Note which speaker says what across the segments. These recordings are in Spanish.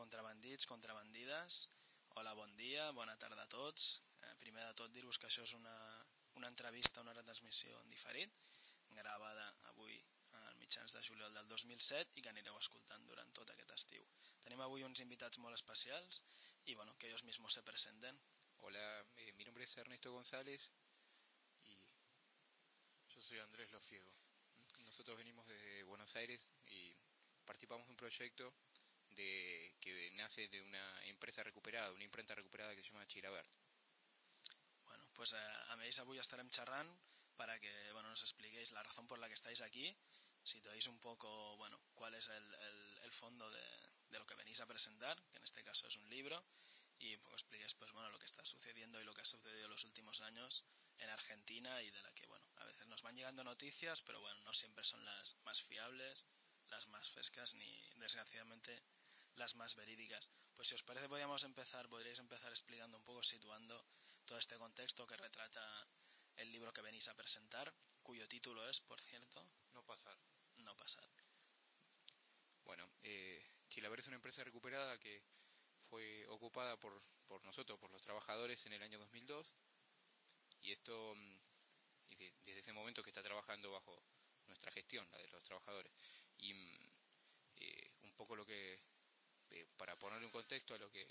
Speaker 1: contrabandits, contrabandides, hola, bon dia, bona tarda a tots. Primer de tot dir-vos que això és una entrevista, una retransmissió en diferit, gravada avui als mitjans de juliol del 2007 i que anireu escoltant durant tot aquest estiu. Tenim avui uns invitats molt especials y bueno, que ellos mismos se presenten.
Speaker 2: Hola, mi nombre es Ernesto González y
Speaker 3: yo soy Andrés Lofiego.
Speaker 2: Nosotros venimos desde Buenos Aires y participamos de un proyecto que nace de una empresa recuperada, una imprenta recuperada que se llama Chilavert.
Speaker 1: Bueno, pues amb ells avui estarem xerrant para que nos expliquéis la razón por la que estáis aquí, situéis un poco cuál es el fondo de lo que venís a presentar, que en este caso es un libro, y un poco expliquéis lo que está sucediendo y lo que ha sucedido en los últimos años en Argentina y de la que a veces nos van llegando noticias, pero no siempre son las más fiables, las más frescas ni desgraciadamente las más verídicas. Pues si os parece podríais empezar explicando un poco, situando todo este contexto que retrata el libro que venís a presentar, cuyo título es, por cierto,
Speaker 3: No pasar.
Speaker 1: No pasar.
Speaker 2: Bueno, Chilavert es una empresa recuperada que fue ocupada por nosotros, por los trabajadores en el año 2002, y esto desde ese momento que está trabajando bajo nuestra gestión, la de los trabajadores. Y un poco lo que, para ponerle un contexto a lo que,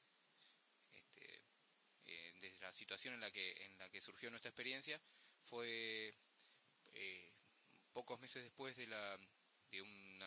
Speaker 2: desde la situación en la que surgió nuestra experiencia, fue pocos meses después de un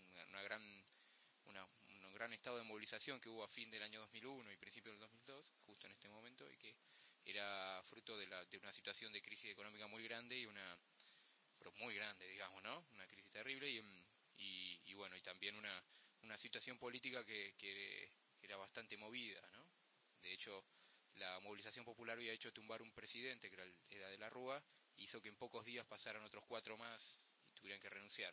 Speaker 2: gran estado de movilización que hubo a fin del año 2001 y principio del 2002, justo en este momento, y que era fruto de una situación de crisis económica muy grande pero muy grande, digamos, ¿no? Una crisis terrible y también una situación política que era bastante movida, ¿no? De hecho, la movilización popular había hecho tumbar un presidente que era de la Rúa, hizo que en pocos días pasaran otros 4 más y tuvieran que renunciar.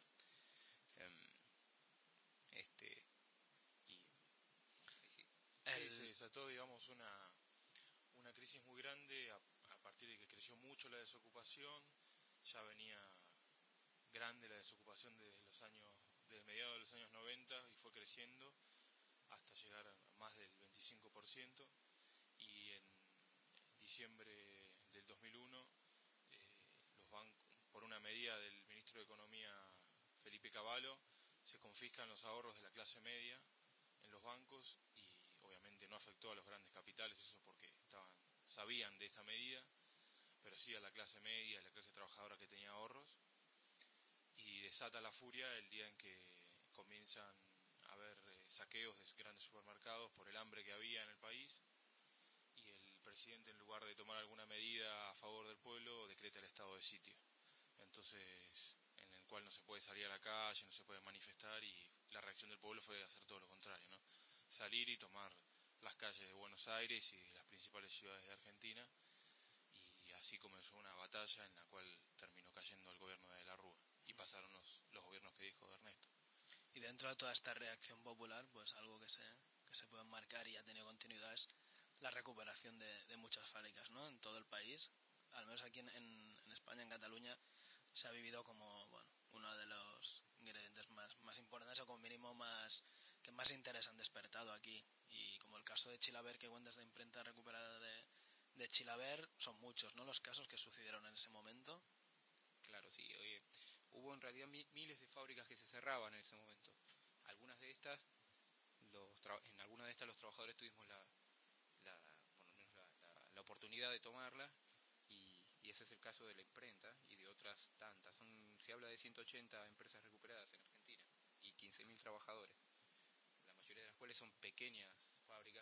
Speaker 3: Se desató, digamos, una crisis muy grande a partir de que creció mucho la desocupación. Ya venía grande la desocupación desde mediados de los años 90 y fue creciendo hasta llegar a más del 25%. Y en diciembre del 2001, los bancos, por una medida del ministro de Economía Felipe Cavallo, se confiscan los ahorros de la clase media en los bancos y obviamente no afectó a los grandes capitales, eso porque sabían de esa medida, pero sí a la clase media, a la clase trabajadora que tenía ahorros, y desata la furia el día en que comienzan a haber saqueos de grandes supermercados por el hambre que había en el país, y el presidente, en lugar de tomar alguna medida a favor del pueblo, decreta el estado de sitio. Entonces, en el cual no se puede salir a la calle, no se puede manifestar, y la reacción del pueblo fue hacer todo lo contrario, ¿no? Salir y tomar las calles de Buenos Aires y de las principales ciudades de Argentina, y así comenzó una batalla en la cual terminó cayendo el gobierno de la Rúa y pasaron los gobiernos que dijo Ernesto.
Speaker 1: Y dentro de toda esta reacción popular, pues algo que se puede marcar y ha tenido continuidad es la recuperación de muchas fábricas, ¿no? En todo el país, al menos aquí en España, en Cataluña, se ha vivido como uno de los ingredientes más importantes, o como mínimo que más interés han despertado aquí. Y como el caso de Chilavert que cuentas, de imprenta recuperada de Chilavert, son muchos, ¿no?, los casos que sucedieron en ese momento.
Speaker 2: Claro, sí. Hubo en realidad miles de fábricas que se cerraban en ese momento. En algunas de estas los trabajadores tuvimos por lo menos la oportunidad de tomarla, y ese es el caso de la imprenta y de otras tantas. Se habla de 180 empresas recuperadas en Argentina y 15.000 trabajadores, la mayoría de las cuales son pequeñas fábricas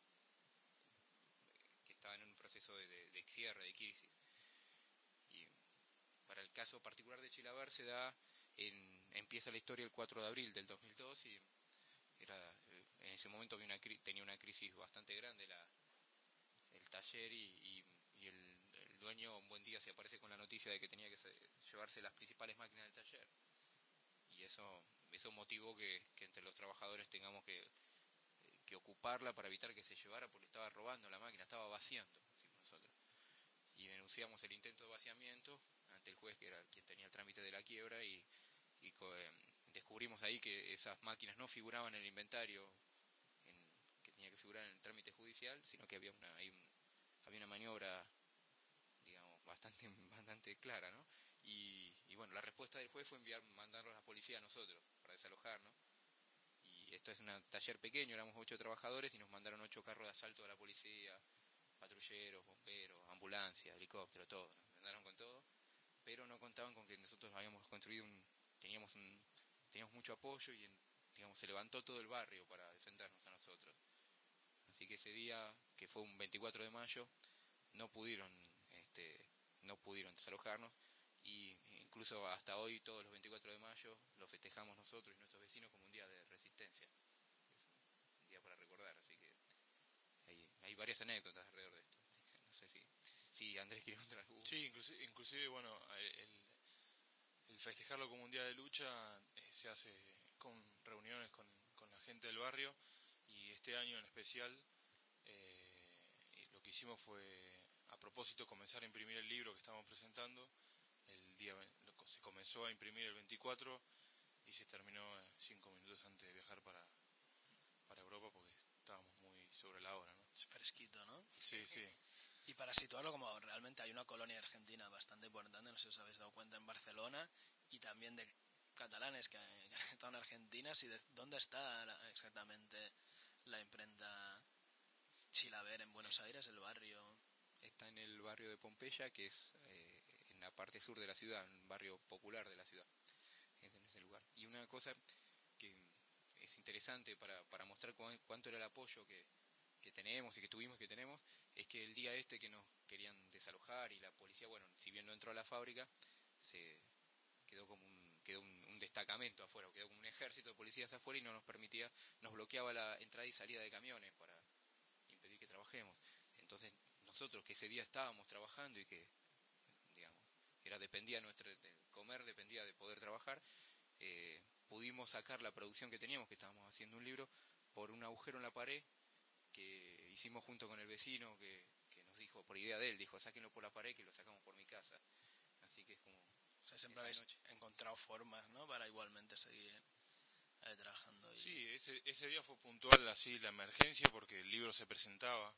Speaker 2: que estaban en un proceso de cierre, de crisis. Y para el caso particular de Chilavert empieza la historia el 4 de abril del 2002 y en ese momento tenía una crisis bastante grande el taller, y el dueño un buen día se aparece con la noticia de que tenía que llevarse las principales máquinas del taller, y eso motivó que entre los trabajadores tengamos que ocuparla para evitar que se llevara, porque estaba robando la máquina, estaba vaciando, decimos nosotros. Y denunciamos el intento de vaciamiento ante el juez, que era quien tenía el trámite de la quiebra, y descubrimos ahí que esas máquinas no figuraban en el inventario apurar el trámite judicial, sino que había una maniobra, digamos, bastante clara, ¿no? Y bueno, la respuesta del juez fue mandarnos a la policía a nosotros para desalojarnos. Y esto es un taller pequeño, éramos 8 trabajadores y nos mandaron 8 carros de asalto de la policía, patrulleros, bomberos, ambulancias, helicópteros, todo. Nos mandaron con todo, pero no contaban con que nosotros habíamos construido teníamos mucho apoyo y digamos, se levantó todo el barrio para defendernos a nosotros. Así que ese día, que fue un 24 de mayo, no pudieron desalojarnos, y incluso hasta hoy, todos los 24 de mayo, lo festejamos nosotros y nuestros vecinos como un día de resistencia. Es un día para recordar, así que hay varias anécdotas alrededor de esto. No sé si Andrés quiere contar algo.
Speaker 3: Sí, inclusive bueno, el festejarlo como un día de lucha se hace con reuniones con la gente del barrio, y este año en especial lo que hicimos fue, a propósito, comenzar a imprimir el libro que estábamos presentando. Se comenzó a imprimir el 24 y se terminó 5 minutos antes de viajar para Europa, porque estábamos muy sobre la hora, ¿no?
Speaker 1: Es fresquito, ¿no?
Speaker 3: Sí, sí.
Speaker 1: Y para situarlo, como realmente hay una colonia argentina bastante importante, no sé si os habéis dado cuenta, en Barcelona, y también de catalanes que han estado en Argentina, ¿dónde está exactamente la imprenta Chilaver en Buenos Aires, el barrio?
Speaker 2: Está en el barrio de Pompeya, que es en la parte sur de la ciudad, un barrio popular de la ciudad, es en ese lugar. Y una cosa que es interesante para mostrar cuánto era el apoyo que tenemos y que tuvimos y que tenemos, es que el día que nos querían desalojar y la policía, bueno, si bien no entró a la fábrica, se quedó como un destacamento afuera, quedó como un ejército de policías afuera y no nos permitía, nos bloqueaba la entrada y salida de camiones para impedir que trabajemos. Entonces nosotros, que ese día estábamos trabajando y que, digamos, dependía nuestro comer, dependía de poder trabajar, pudimos sacar la producción que teníamos, que estábamos haciendo un libro, por un agujero en la pared que hicimos junto con el vecino, que nos dijo, por idea de él, dijo, sáquenlo por la pared que lo sacamos por mi casa. Así que es como...
Speaker 1: O sea, siempre habéis encontrado formas, ¿no?, para igualmente seguir trabajando.
Speaker 3: Sí, ese día fue puntual, así, la emergencia, porque el libro se presentaba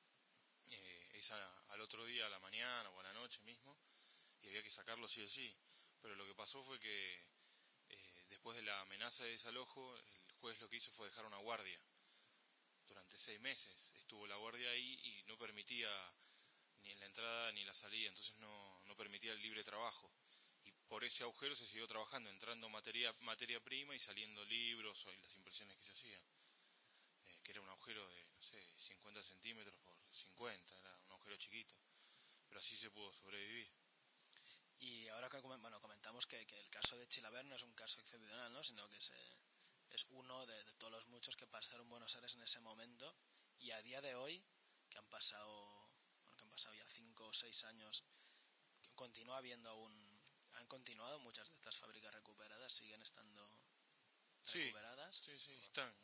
Speaker 3: al otro día, a la mañana o a la noche mismo, y había que sacarlo sí o sí. Pero lo que pasó fue que después de la amenaza de desalojo, el juez lo que hizo fue dejar una guardia. Durante 6 meses estuvo la guardia ahí y no permitía ni la entrada ni la salida, entonces no permitía el libre trabajo. Y por ese agujero se siguió trabajando, entrando materia prima y saliendo libros o las impresiones que se hacían. Que era un agujero de, no sé, 50 centímetros por 50, era un agujero chiquito. Pero así se pudo sobrevivir.
Speaker 1: Y ahora que comentamos que el caso de Chilaver no es un caso excepcional, ¿no?, sino que es uno de todos los muchos que pasaron en Buenos Aires en ese momento, y a día de hoy, que han pasado ya 5 o 6 años, continúa habiendo han continuado muchas de estas fábricas recuperadas, siguen estando recuperadas.
Speaker 3: Sí, están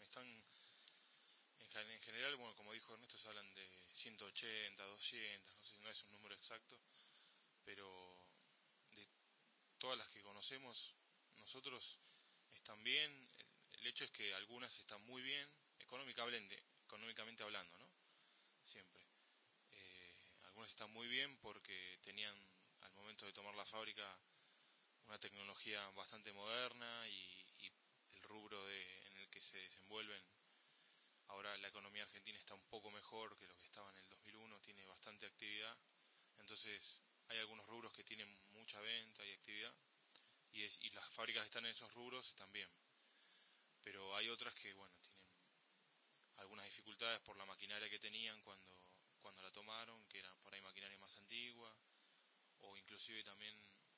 Speaker 3: en general, bueno, como dijo Ernesto, se hablan de 180, 200, no sé, no es un número exacto, pero de todas las que conocemos nosotros están bien. El hecho es que algunas están muy bien, económicamente hablando, ¿no? Siempre. Algunas están muy bien porque tenían, al momento de tomar la fábrica, una tecnología bastante moderna, y el rubro en el que se desenvuelven. Ahora la economía argentina está un poco mejor que lo que estaba en el 2001, tiene bastante actividad. Entonces hay algunos rubros que tienen mucha venta y actividad, y las fábricas que están en esos rubros están bien. Pero hay otras que, bueno, tienen algunas dificultades por la maquinaria que tenían cuando la tomaron, que era por ahí maquinaria más antigua, o inclusive también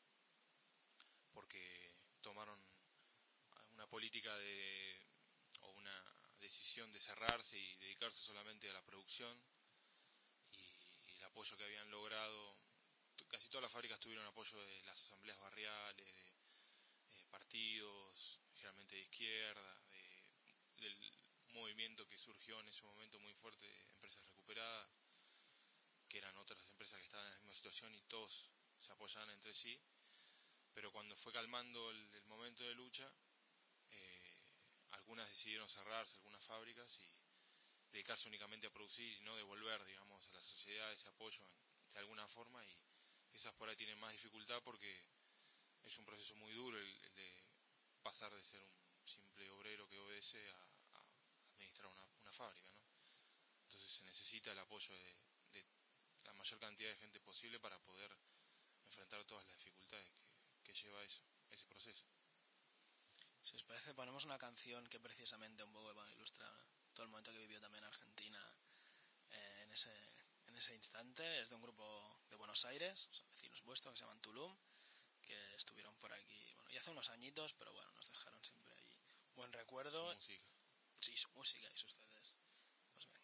Speaker 3: porque tomaron una política o una decisión de cerrarse y dedicarse solamente a la producción, y el apoyo que habían logrado, casi todas las fábricas tuvieron apoyo de las asambleas barriales, de partidos, generalmente de izquierda, del movimiento que surgió en ese momento muy fuerte de empresas recuperadas, que eran otras empresas que estaban en la misma situación, y todos se apoyaban entre sí. Pero cuando fue calmando el momento de lucha, algunas decidieron cerrarse, algunas fábricas, dedicarse únicamente a producir y no devolver, digamos, a la sociedad ese apoyo de alguna forma, y esas por ahí tienen más dificultad porque es un proceso muy duro el de pasar de ser un simple obrero que obedece a administrar una fábrica, ¿no? Entonces se necesita el apoyo de la mayor cantidad de gente posible para poder enfrentar todas las dificultades que lleva eso, ese proceso.
Speaker 1: Si os parece, ponemos una canción que precisamente un poco ilustra todo el momento que vivió también Argentina en ese instante. Es de un grupo de Buenos Aires, son vecinos vuestros, que se llaman Tulum, que estuvieron por aquí, bueno, ya hace unos añitos, pero bueno, nos dejaron siempre ahí buen recuerdo.
Speaker 3: Su música.
Speaker 1: Sí, su música y sus CDs. Pues venga.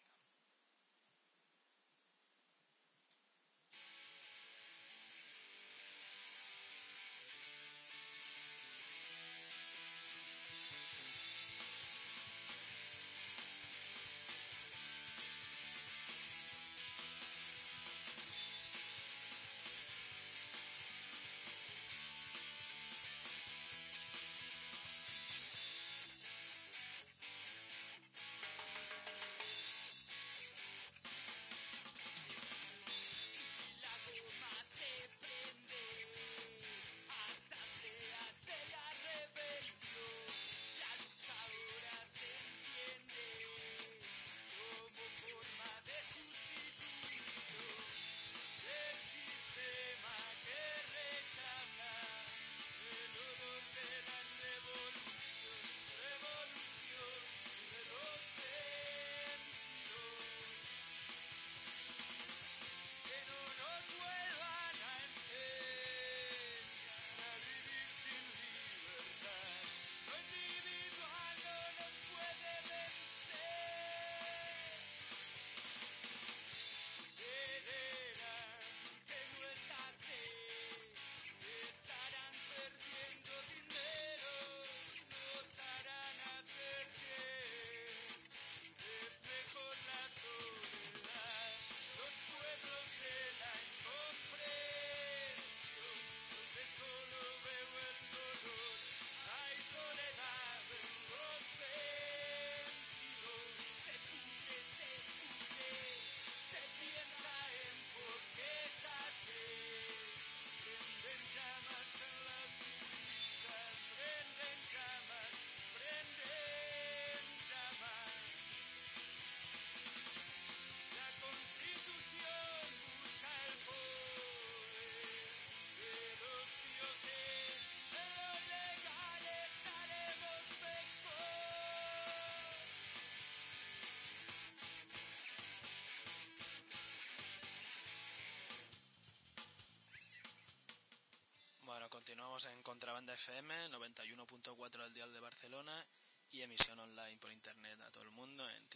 Speaker 1: Bueno, continuamos en Contrabanda FM, 91.4 al dial de Barcelona y emisión online por internet a todo el mundo en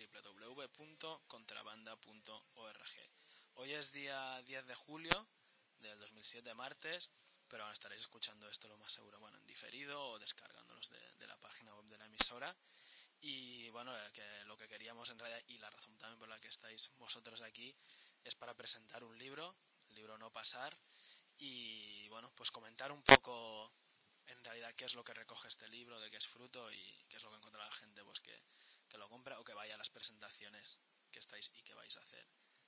Speaker 1: www.contrabanda.org. Hoy es día 10 de julio del 2007, martes, pero ahora estaréis escuchando esto lo más seguro, bueno, en diferido o descargándolos de la página web de la emisora. Y bueno, lo que queríamos en realidad, y la razón también por la que estáis vosotros aquí, es para presentar un libro, el libro No Pasar, y bueno, pues comentar un poco en realidad qué es lo que recoge este libro, de qué es fruto y qué es lo que encuentra la gente pues que lo compra o que vaya a las presentaciones que estáis y que vais a hacer.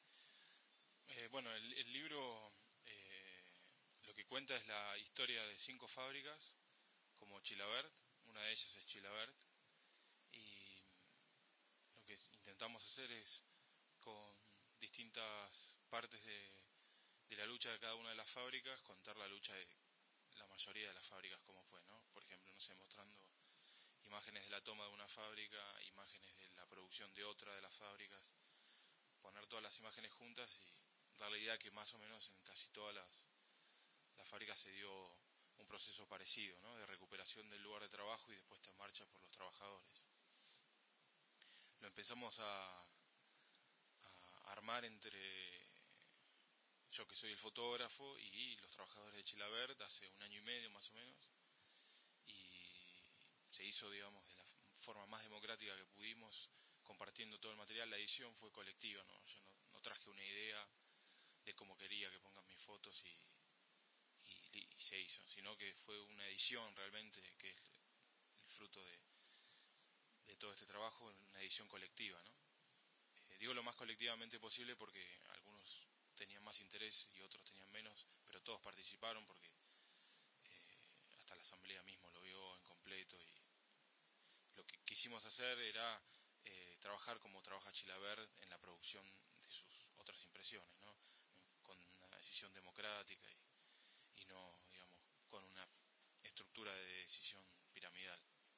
Speaker 3: Bueno, el libro lo que cuenta es la historia de 5 fábricas como Chilabert, una de ellas es Chilabert, y lo que intentamos hacer es con distintas partes de la lucha de cada una de las fábricas, contar la lucha de la mayoría de las fábricas como fue, ¿no? Por ejemplo, no sé, mostrando imágenes de la toma de una fábrica, imágenes de la producción de otra de las fábricas, poner todas las imágenes juntas y dar la idea que más o menos en casi todas las fábricas se dio un proceso parecido, ¿no? De recuperación del lugar de trabajo y de puesta en marcha por los trabajadores. Lo empezamos a armar entre yo, que soy el fotógrafo, y los trabajadores de Chilabert hace 1 año y medio más o menos, y se hizo, digamos, de la forma más democrática que pudimos, compartiendo todo el material. La edición fue colectiva, ¿no? Yo no traje una idea de cómo quería que pongan mis fotos y se hizo, sino que fue una edición realmente que es el fruto de todo este trabajo, una edición colectiva, ¿no? Digo lo más colectivamente posible porque algunos tenían más interés y otros tenían menos, pero todos participaron porque hasta la asamblea mismo lo vio en completo, y lo que quisimos hacer era trabajar como trabaja Chilavert en la producción de sus otras impresiones, ¿no? Con una decisión democrática y no, digamos, con una estructura de decisión piramidal.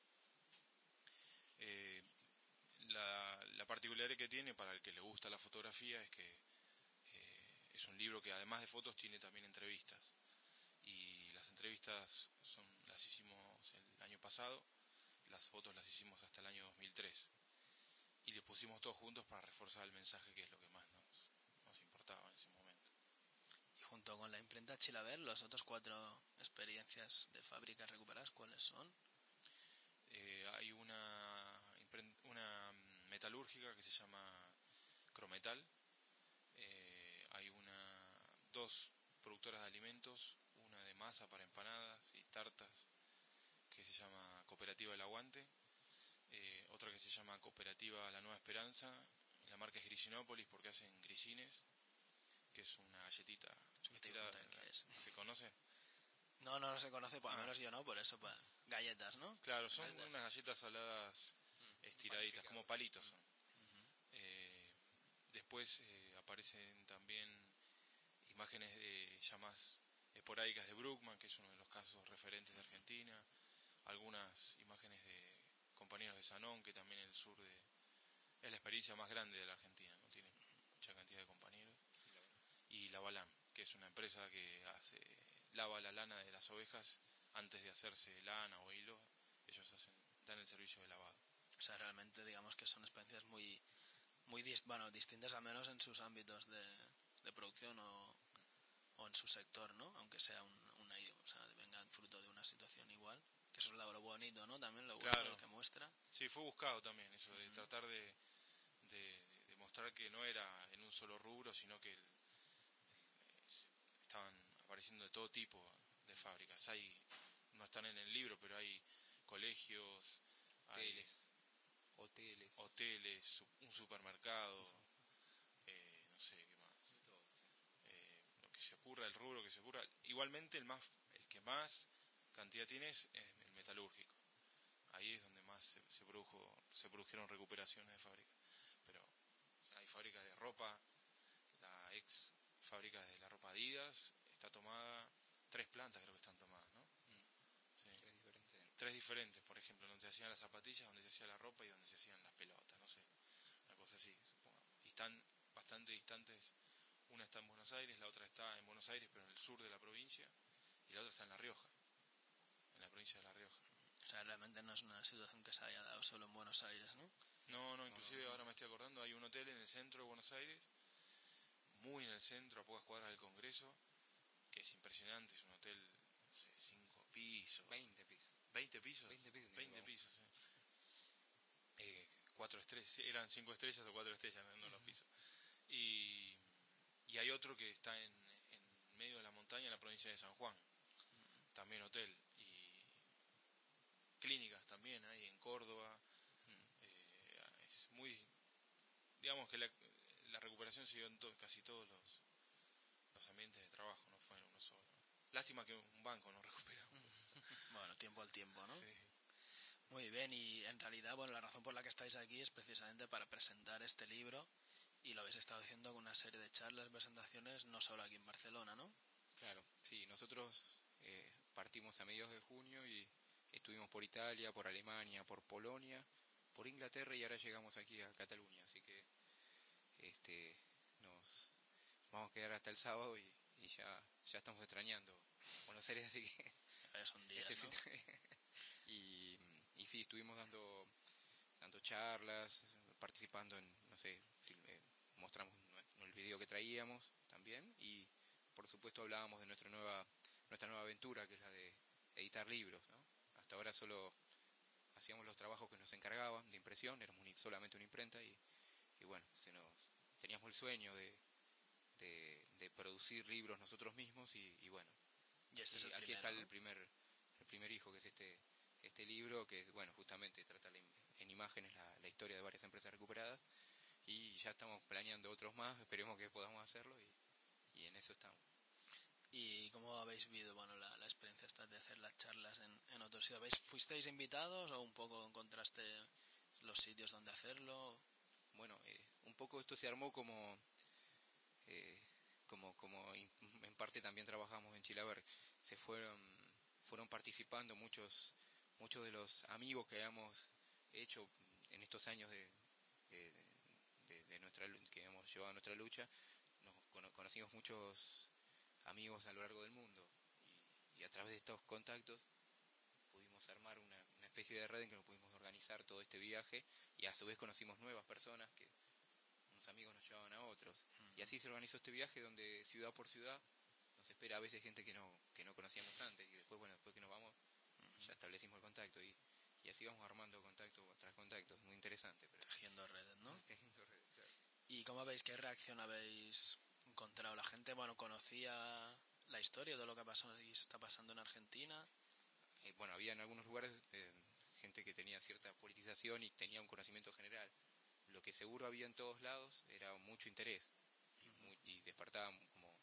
Speaker 3: La particularidad que tiene para el que le gusta la fotografía es que es un libro que además de fotos tiene también entrevistas, y las entrevistas las hicimos el año pasado, las fotos las hicimos hasta el año 2003, y le pusimos todos juntos para reforzar el mensaje, que es lo que más nos importaba en ese momento.
Speaker 1: Y junto con la imprenta Chilavert, las otras 4 experiencias de fábricas recuperadas, ¿cuáles son?
Speaker 3: Hay una metalúrgica que se llama Crometal, hay dos productoras de alimentos, una de masa para empanadas y tartas que se llama Cooperativa El Aguante, otra que se llama Cooperativa La Nueva Esperanza, la marca es Grisinópolis porque hacen grisines, que es una galletita estirada. ¿Se conoce?
Speaker 1: No se conoce, por lo menos yo no, por eso, galletas, ¿no?
Speaker 3: Claro, son unas galletas saladas estiraditas, como palitos son. Después aparecen también imágenes ya más esporádicas de Bruckmann, que es uno de los casos referentes de Argentina, algunas imágenes de compañeros de Sanón, que también en el sur es la experiencia más grande de la Argentina, no tiene mucha cantidad de compañeros, y la Balam, que es una empresa que lava la lana de las ovejas antes de hacerse lana o hilo, ellos dan el servicio de lavado.
Speaker 1: O sea, realmente digamos que son experiencias muy distintas, al menos en sus ámbitos de producción o en su sector, ¿no? Aunque sea vengan fruto de una situación igual, que eso es lo bonito, ¿no? También lo bueno, lo que muestra.
Speaker 3: Sí, fue buscado también eso, de tratar de mostrar que no era en un solo rubro, sino que estaban apareciendo de todo tipo de fábricas. No están en el libro, pero hay colegios, hoteles, un supermercado, no sé qué más. Lo que se ocurra, el rubro que se ocurra. Igualmente el que más cantidad tiene es el metalúrgico. Ahí es donde más se produjeron recuperaciones de fábricas. Pero hay fábricas de ropa, la ex fábrica de la ropa Adidas está tomada, 3 plantas creo que están tomadas, ¿no? Sí. 3 diferentes, por ejemplo, donde se hacían las zapatillas, donde se hacía la ropa y donde se hacían las pelotas, no sé, una cosa así, supongo. Y están bastante distantes, una está en Buenos Aires, la otra está en Buenos Aires, pero en el sur de la provincia, y la otra está en La Rioja, en la provincia de La Rioja.
Speaker 1: O sea, realmente no es una situación que se haya dado solo en Buenos Aires, ¿no?
Speaker 3: No, inclusive ahora me estoy acordando, hay un hotel en el centro de Buenos Aires, muy en el centro, a pocas cuadras del Congreso, que es impresionante, es un hotel, no sé, 5 pisos.
Speaker 2: 20 pisos.
Speaker 3: 20 pisos. 20 pisos, sí. 4 estrellas, eran 5 estrellas o 4 estrellas, no los pisos. Y hay otro que está en medio de la montaña, en la provincia de San Juan, también hotel. Y clínicas también hay en Córdoba. Es muy, digamos que la recuperación se dio en casi todos los ambientes de trabajo, no fue en uno solo. Lástima que un banco no recuperamos.
Speaker 1: Bueno, tiempo al tiempo, ¿no?
Speaker 3: Sí.
Speaker 1: Muy bien, y en realidad, la razón por la que estáis aquí es precisamente para presentar este libro, y lo habéis estado haciendo con una serie de charlas, presentaciones, no solo aquí en Barcelona, ¿no?
Speaker 2: Claro, sí, nosotros partimos a mediados de junio y estuvimos por Italia, por Alemania, por Polonia, por Inglaterra y ahora llegamos aquí a Cataluña, así que nos vamos a quedar hasta el sábado y ya estamos extrañando Buenos Aires, así que
Speaker 1: son días, ¿no?
Speaker 2: y sí, estuvimos dando charlas, participando en, no sé, mostramos el video que traíamos también y por supuesto hablábamos de nuestra nueva aventura, que es la de editar libros, ¿no? Hasta ahora solo hacíamos los trabajos que nos encargaban de impresión, éramos solamente una imprenta y bueno, teníamos el sueño de producir libros nosotros mismos y bueno,
Speaker 1: y este es el
Speaker 2: aquí
Speaker 1: primero,
Speaker 2: está
Speaker 1: ¿no?
Speaker 2: el primer hijo, que es este libro, que bueno, justamente trata en imágenes la historia de varias empresas recuperadas, y ya estamos planeando otros más, esperemos que podamos hacerlo y en eso estamos.
Speaker 1: ¿Y cómo habéis vivido, bueno, la experiencia esta de hacer las charlas en otros sitios? ¿Fuisteis invitados o un poco encontraste los sitios donde hacerlo?
Speaker 2: Bueno, un poco esto se armó en parte también trabajamos en Chilaver, se fueron participando muchos de los amigos que habíamos hecho en estos años de, que hemos llevado nuestra lucha. Conocimos muchos amigos a lo largo del mundo y a través de estos contactos pudimos armar una especie de red en que nos pudimos organizar todo este viaje y a su vez conocimos nuevas personas que unos amigos nos llevaban a otros. Y así se organizó este viaje donde ciudad por ciudad nos espera a veces gente que no conocíamos antes y después, bueno, después que nos vamos ya establecimos el contacto y así vamos armando contacto tras contacto, muy interesante. Pero
Speaker 1: tejiendo redes, ¿no?
Speaker 2: Tejiendo redes, claro.
Speaker 1: ¿Y cómo veis, qué reacción habéis encontrado? ¿La gente, bueno, conocía la historia de lo que ha pasado y está pasando en Argentina?
Speaker 2: Bueno, había en algunos lugares gente que tenía cierta politización y tenía un conocimiento general. Lo que seguro había en todos lados era mucho interés y despertaba como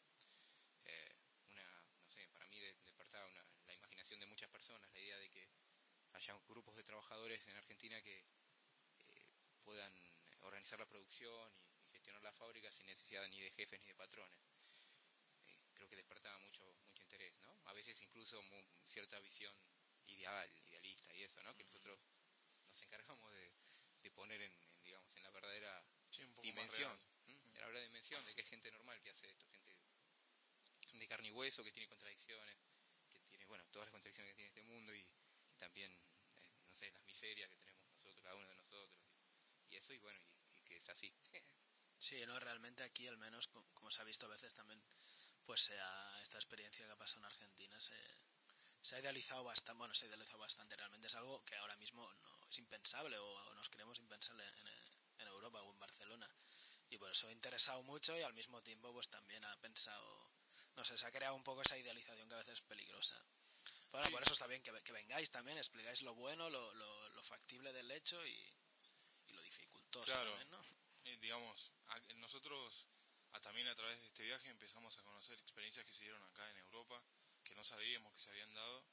Speaker 2: no sé, para mí despertaba la imaginación de muchas personas, la idea de que haya grupos de trabajadores en Argentina que puedan organizar la producción y gestionar la fábrica sin necesidad ni de jefes ni de patrones. Creo que despertaba mucho interés, ¿no? A veces incluso cierta visión idealista y eso, ¿no? Que nosotros nos encargamos de poner digamos, en la verdadera dimensión, en la verdadera dimensión de que es gente normal que hace esto, gente de carne y hueso que tiene contradicciones, que tiene, bueno, todas las contradicciones que tiene este mundo y también, no sé, las miserias que tenemos nosotros, cada uno de nosotros y eso y bueno, y que es así.
Speaker 1: Sí, no, realmente aquí al menos, como se ha visto a veces también, pues esta experiencia que ha pasado en Argentina se ha idealizado bastante, bueno, se ha idealizado bastante, realmente es algo que ahora mismo no es impensable o nos creemos impensable en Europa o en Barcelona y por eso ha interesado mucho y al mismo tiempo pues también ha pensado, no sé, se ha creado un poco esa idealización que a veces es peligrosa. Bueno,
Speaker 3: Sí,
Speaker 1: por eso está bien que vengáis también, explicáis lo bueno, lo factible del hecho y lo dificultoso
Speaker 3: claro,
Speaker 1: también, ¿no?
Speaker 3: digamos, nosotros también a través de este viaje empezamos a conocer experiencias que se dieron acá en Europa, que no sabíamos que se habían dado,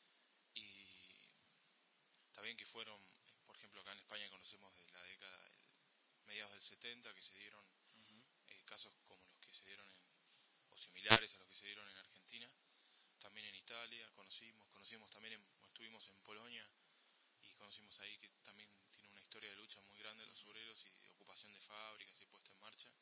Speaker 3: y también que fueron, por ejemplo, acá en España conocemos de la década, mediados del 70, que se dieron casos como los que se dieron o similares a los que se dieron en Argentina, también en Italia, conocimos también, estuvimos en Polonia, y conocimos ahí que también tiene una historia de lucha muy grande de los obreros y de ocupación de fábricas y puesta en marcha.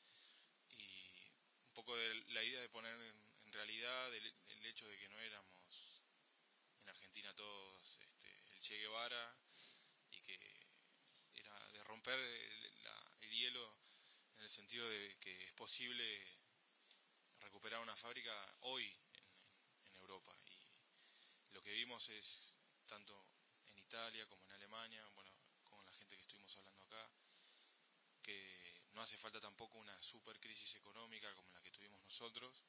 Speaker 3: Y un poco de la idea de poner en realidad el hecho de que no éramos en Argentina todos el Che Guevara y que era de romper el hielo en el sentido de que es posible recuperar una fábrica hoy en Europa. Y lo que vimos es tanto en Italia como en Alemania, bueno, con la gente que estuvimos hablando acá, que no hace falta tampoco una super crisis económica como la que tuvimos nosotros,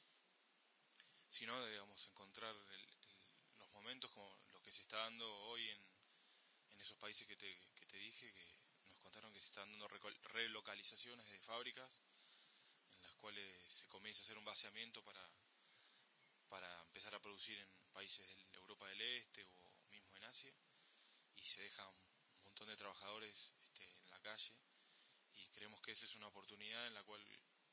Speaker 3: sino, digamos, encontrar los momentos como los que se está dando hoy en esos países que te dije, que nos contaron que se están dando relocalizaciones de fábricas en las cuales se comienza a hacer un vaciamiento para empezar a producir en países de Europa del Este o mismo en Asia, y se deja un montón de trabajadores en la calle, y creemos que esa es una oportunidad en la cual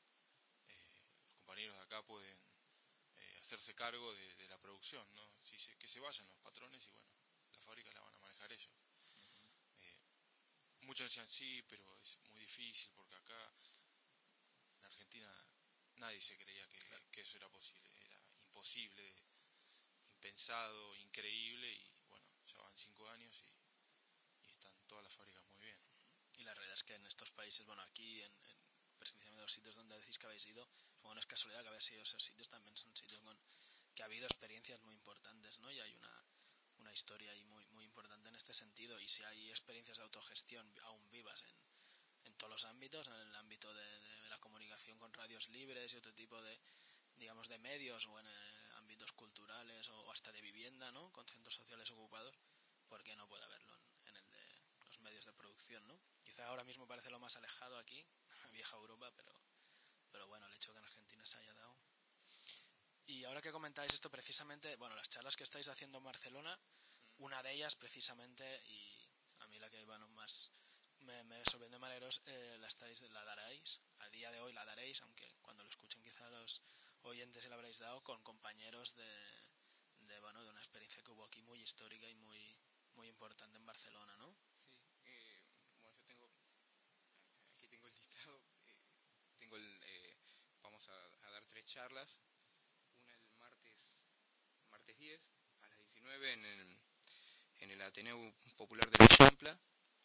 Speaker 3: los compañeros de acá pueden hacerse cargo de la producción, ¿no? Que se vayan los patrones y bueno, la fábrica la van a manejar ellos. Eh, Muchos decían sí, pero es muy difícil porque acá en Argentina nadie se creía que eso era posible, era imposible, impensado, increíble, y bueno, ya van 5 años y están todas las fábricas muy bien.
Speaker 1: Y la realidad es que en estos países, bueno, aquí precisamente los sitios donde decís que habéis ido, bueno, no es casualidad que habéis ido a esos sitios, también son sitios que ha habido experiencias muy importantes, ¿no? Y hay una historia ahí muy importante en este sentido, y si hay experiencias de autogestión aún vivas en todos los ámbitos, en el ámbito de la comunicación con radios libres y otro tipo de, digamos, de medios, o en ámbitos culturales o hasta de vivienda, ¿no? Con centros sociales ocupados, ¿por qué no puede haberlo en el de los medios de producción, ¿no? Quizá ahora mismo parece lo más alejado aquí, vieja Europa, pero bueno, el hecho que en Argentina se haya dado. Y ahora que comentáis esto precisamente, bueno, las charlas que estáis haciendo en Barcelona, una de ellas precisamente, y a mí la que bueno, más me sorprende Maleros, la daréis, a día de hoy la daréis, aunque cuando lo escuchen quizá los oyentes se la habréis dado, con compañeros bueno, de una experiencia que hubo aquí muy histórica y muy importante en Barcelona, ¿no?
Speaker 2: Sí, bueno, aquí tengo el listado, tengo vamos a dar 3 charlas, una el martes 10 a las 19 en el Ateneo Popular de la Champla,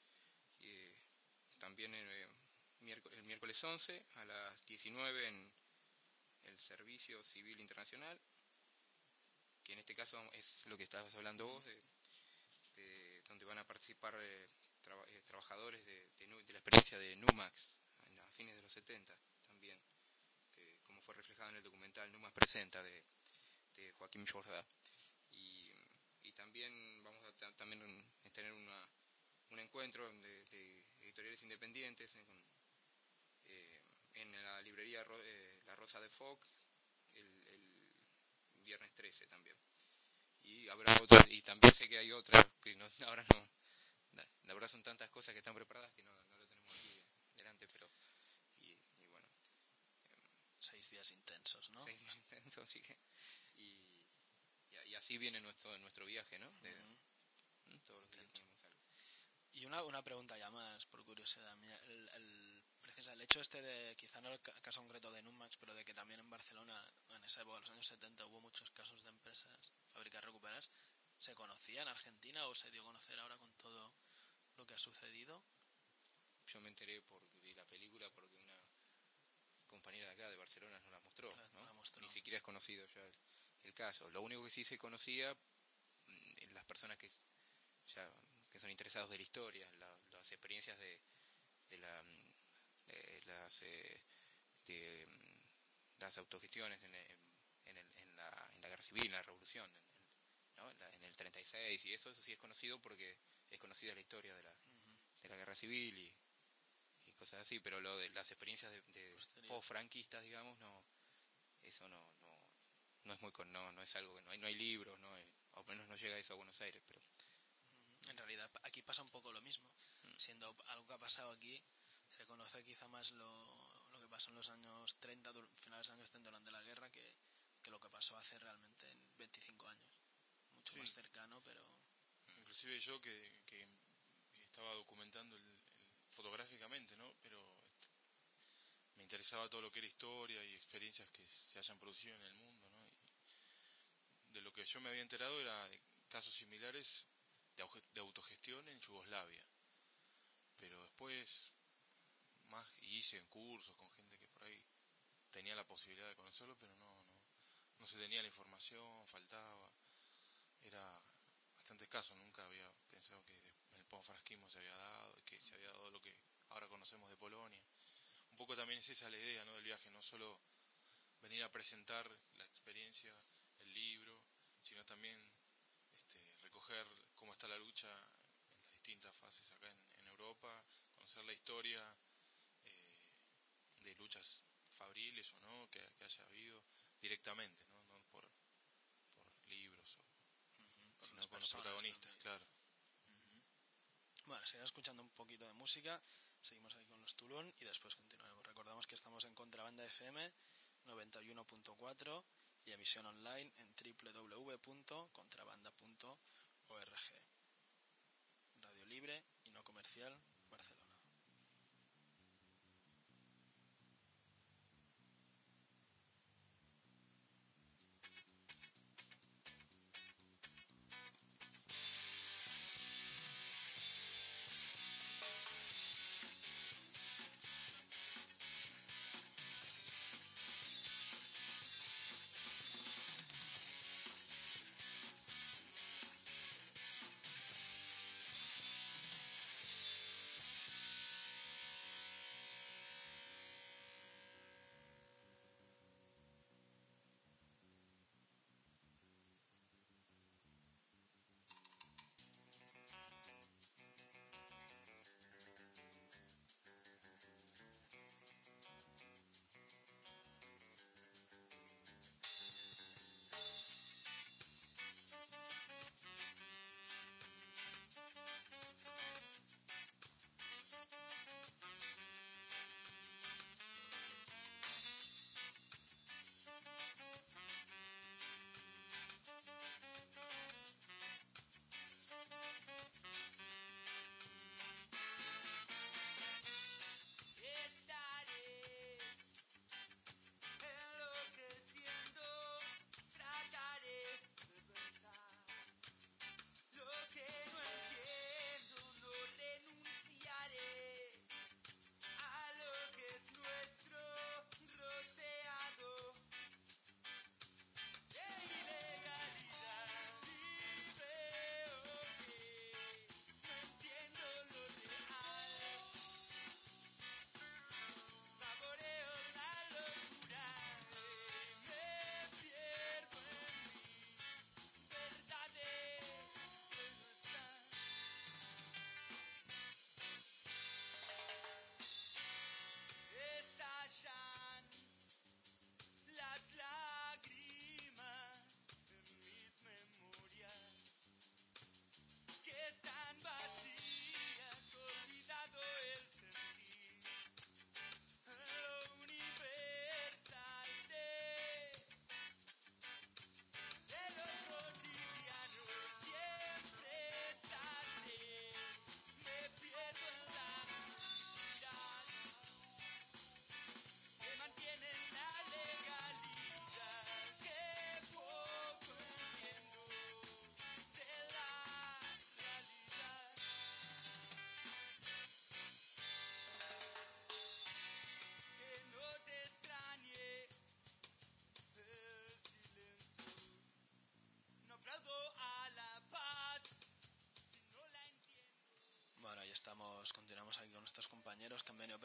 Speaker 2: también el miércoles 11 a las 19 en el Servicio Civil Internacional, que en este caso es lo que estabas hablando vos, donde van a participar trabajadores de la experiencia de Numax a fines de los 70 también, como fue reflejado en el documental Numax Presenta de Joaquín Jordá. Y también vamos a también tener un encuentro de editoriales independientes en la librería La Rosa de Foc el viernes 13 también. Y habrá otras, y también sé que hay otras que ahora no, la verdad son tantas cosas que están preparadas que no lo tenemos aquí delante, pero y bueno.
Speaker 1: 6 días intensos, ¿no?
Speaker 2: 6 días intensos, así que y así viene nuestro viaje, ¿no? Todos los días tenemos algo.
Speaker 1: Y una pregunta ya más, por curiosidad mía. El hecho de, quizá no el caso concreto de Numax, pero de que también en Barcelona, en esa época, en los años 70, hubo muchos casos de empresas, fábricas recuperadas, ¿se conocía en Argentina o se dio a conocer ahora con todo lo que ha sucedido?
Speaker 2: Yo me enteré porque vi la película, porque una compañera de acá, de Barcelona, nos la mostró,
Speaker 1: Claro,
Speaker 2: ¿no?
Speaker 1: la mostró.
Speaker 2: Ni siquiera es conocido ya el caso. Lo único que sí se conocía, las personas que son interesados de la historia, las experiencias de las autogestiones en la guerra civil, en la revolución, ¿no? En el 36 y eso sí es conocido porque es conocida la historia de la guerra civil y cosas así, pero lo de las experiencias de post-franquistas, digamos, no, eso no es no es algo que no hay libros, o al menos no llega eso a Buenos Aires, pero
Speaker 1: en realidad aquí pasa un poco lo mismo, siendo algo que ha pasado aquí, se conoce quizá más lo que pasó en los años 30, finales de los años 30 durante la guerra, que lo que pasó hace realmente en 25 años, mucho más cercano, pero...
Speaker 3: Inclusive yo que estaba documentando fotográficamente, ¿no? Pero me interesaba todo lo que era historia y experiencias que se hayan producido en el mundo, ¿no? Y de lo que yo me había enterado era de casos similares de autogestión en Yugoslavia. Pero después, hice en cursos con gente que por ahí tenía la posibilidad de conocerlo, pero no se tenía la información, faltaba. Era bastante escaso, nunca había pensado que el panfrasquismo se había dado, que se había dado lo que ahora conocemos de Polonia. Un poco también es esa la idea, ¿no? Del viaje, no solo venir a presentar la experiencia, el libro, sino también recoger cómo está la lucha en las distintas fases acá en Europa, conocer la historia de luchas fabriles o no que haya habido directamente, no por libros sino con los protagonistas,
Speaker 1: también.
Speaker 3: claro.
Speaker 1: Bueno, seguimos escuchando un poquito de música, seguimos aquí con los Tulón y después continuaremos. Recordamos que estamos en Contrabanda FM 91.4 y emisión online en www.contrabanda.org. Radio libre y no comercial, Barcelona.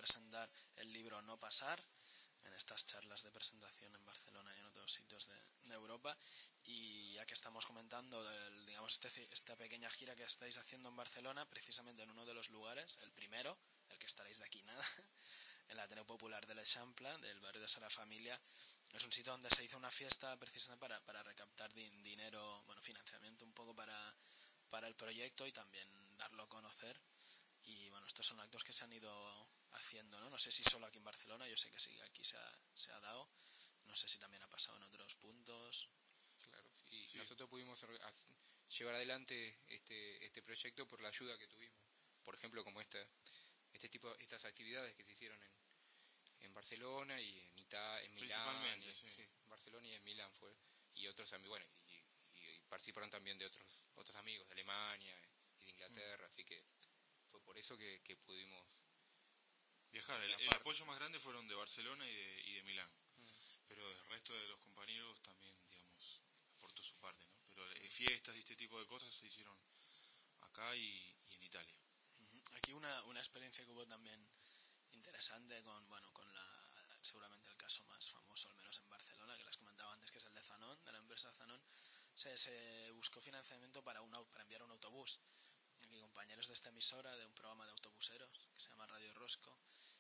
Speaker 1: presentar el libro No Pasar, en estas charlas de presentación en Barcelona y en otros sitios de Europa. Y ya que estamos comentando digamos esta pequeña gira que estáis haciendo en Barcelona, precisamente en uno de los lugares, el primero, el que estaréis de aquí nada, en el Ateneo Popular de l'Eixample, del barrio de Sala Familia, es un sitio donde se hizo una fiesta precisamente para recaptar dinero, bueno, financiamiento un poco para el proyecto y también darlo a conocer. Y bueno, estos son actos que se han ido haciendo, ¿no? No sé si solo aquí en Barcelona, yo sé que sí, aquí se ha dado. No sé si también ha pasado en otros puntos.
Speaker 2: Claro, sí. Nosotros pudimos llevar adelante este proyecto por la ayuda que tuvimos. Por ejemplo, como estas actividades que se hicieron en Barcelona y en Milán,
Speaker 3: Principalmente, sí.
Speaker 2: En Barcelona y en Milán fue, y otros amigos, bueno, y participaron también de otros amigos de Alemania y de Inglaterra, así que fue por eso que pudimos
Speaker 3: viajar. El
Speaker 2: parte.
Speaker 3: apoyo más grande fueron de Barcelona y de Milán,
Speaker 2: Mm.
Speaker 3: pero el resto de los compañeros también, digamos, aportó su parte, ¿no? Pero fiestas y este tipo de cosas se hicieron acá y en Italia.
Speaker 1: Aquí una experiencia que hubo también interesante con seguramente el caso más famoso, al menos en Barcelona, que les comentaba antes, que es el de Zanon, de la empresa Zanon. Se buscó financiamiento para enviar un autobús. Aquí compañeros de esta emisora, de un programa de autobuseros que se llama Radio Rosco,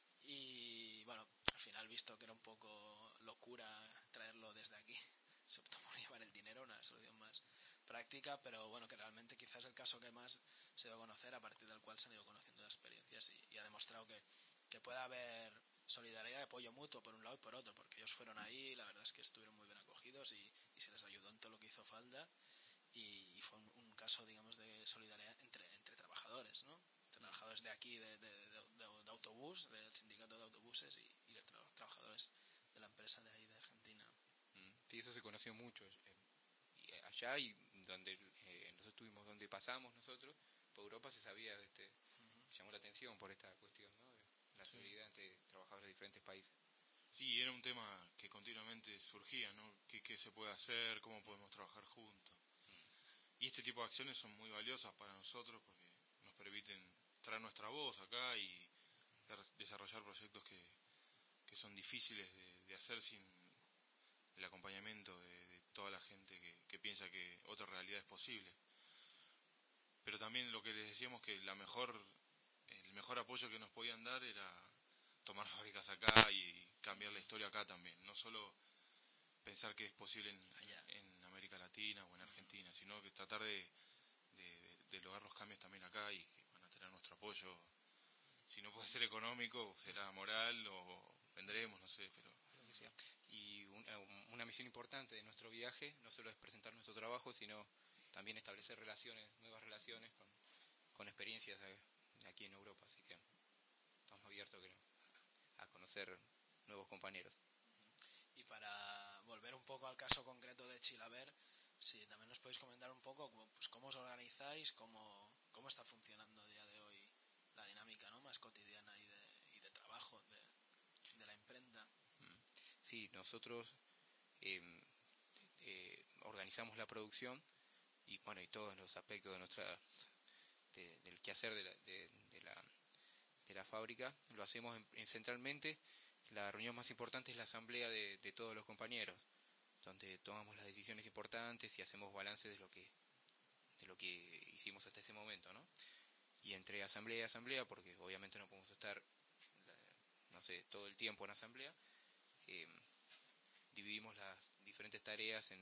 Speaker 1: y bueno, al final, visto que era un poco locura traerlo desde aquí, se optó por llevar el dinero, una solución más práctica, pero bueno, que realmente quizás es el caso que más se dio a conocer, a partir del cual se han ido conociendo las experiencias y ha demostrado que puede haber solidaridad y apoyo mutuo por un lado y por otro, porque ellos fueron ahí, la verdad es que estuvieron muy bien acogidos y se les ayudó en todo lo que hizo falta, y fue un caso, digamos, de solidaridad entre trabajadores, ¿no? Trabajadores de aquí, de autobús, del sindicato de autobuses y de trabajadores de la empresa de ahí, de Argentina.
Speaker 2: Sí, eso se conoció mucho. Y allá y donde nosotros estuvimos, donde pasamos nosotros, por Europa se sabía, llamó la atención por esta cuestión, ¿no? De la solidaridad entre trabajadores de diferentes países.
Speaker 3: Sí, era un tema que continuamente surgía, ¿no? ¿Qué se puede hacer? ¿Cómo podemos trabajar juntos? Y este tipo de acciones son muy valiosas para nosotros porque nos permiten traer nuestra voz acá y desarrollar proyectos que son difíciles de hacer sin el acompañamiento de toda la gente que piensa que otra realidad es posible. Pero también lo que les decíamos que el mejor apoyo que nos podían dar era tomar fábricas acá y cambiar la historia acá también. No solo pensar que es posible en América Latina o en Argentina, sino que tratar de lograr los cambios también acá y que van a tener nuestro apoyo. Si no puede ser económico, será moral o vendremos, no sé, pero...
Speaker 2: Lo que sea. Y una misión importante de nuestro viaje no solo es presentar nuestro trabajo, sino también establecer nuevas relaciones con experiencias de aquí en Europa, así que estamos abiertos a conocer nuevos compañeros.
Speaker 1: Y para volver un poco al caso concreto de Chilaver, si también nos podéis comentar un poco pues, cómo os organizáis, cómo está funcionando a día de hoy la dinámica, ¿no?, más cotidiana y de trabajo de la imprenta.
Speaker 2: Sí, nosotros organizamos la producción y bueno, y todos los aspectos del quehacer de la fábrica lo hacemos centralmente. La reunión más importante es la asamblea de todos los compañeros, donde tomamos las decisiones importantes y hacemos balance de lo que hicimos hasta ese momento, ¿no? Y entre asamblea y asamblea, porque obviamente no podemos estar, no sé, todo el tiempo en asamblea, dividimos las diferentes tareas en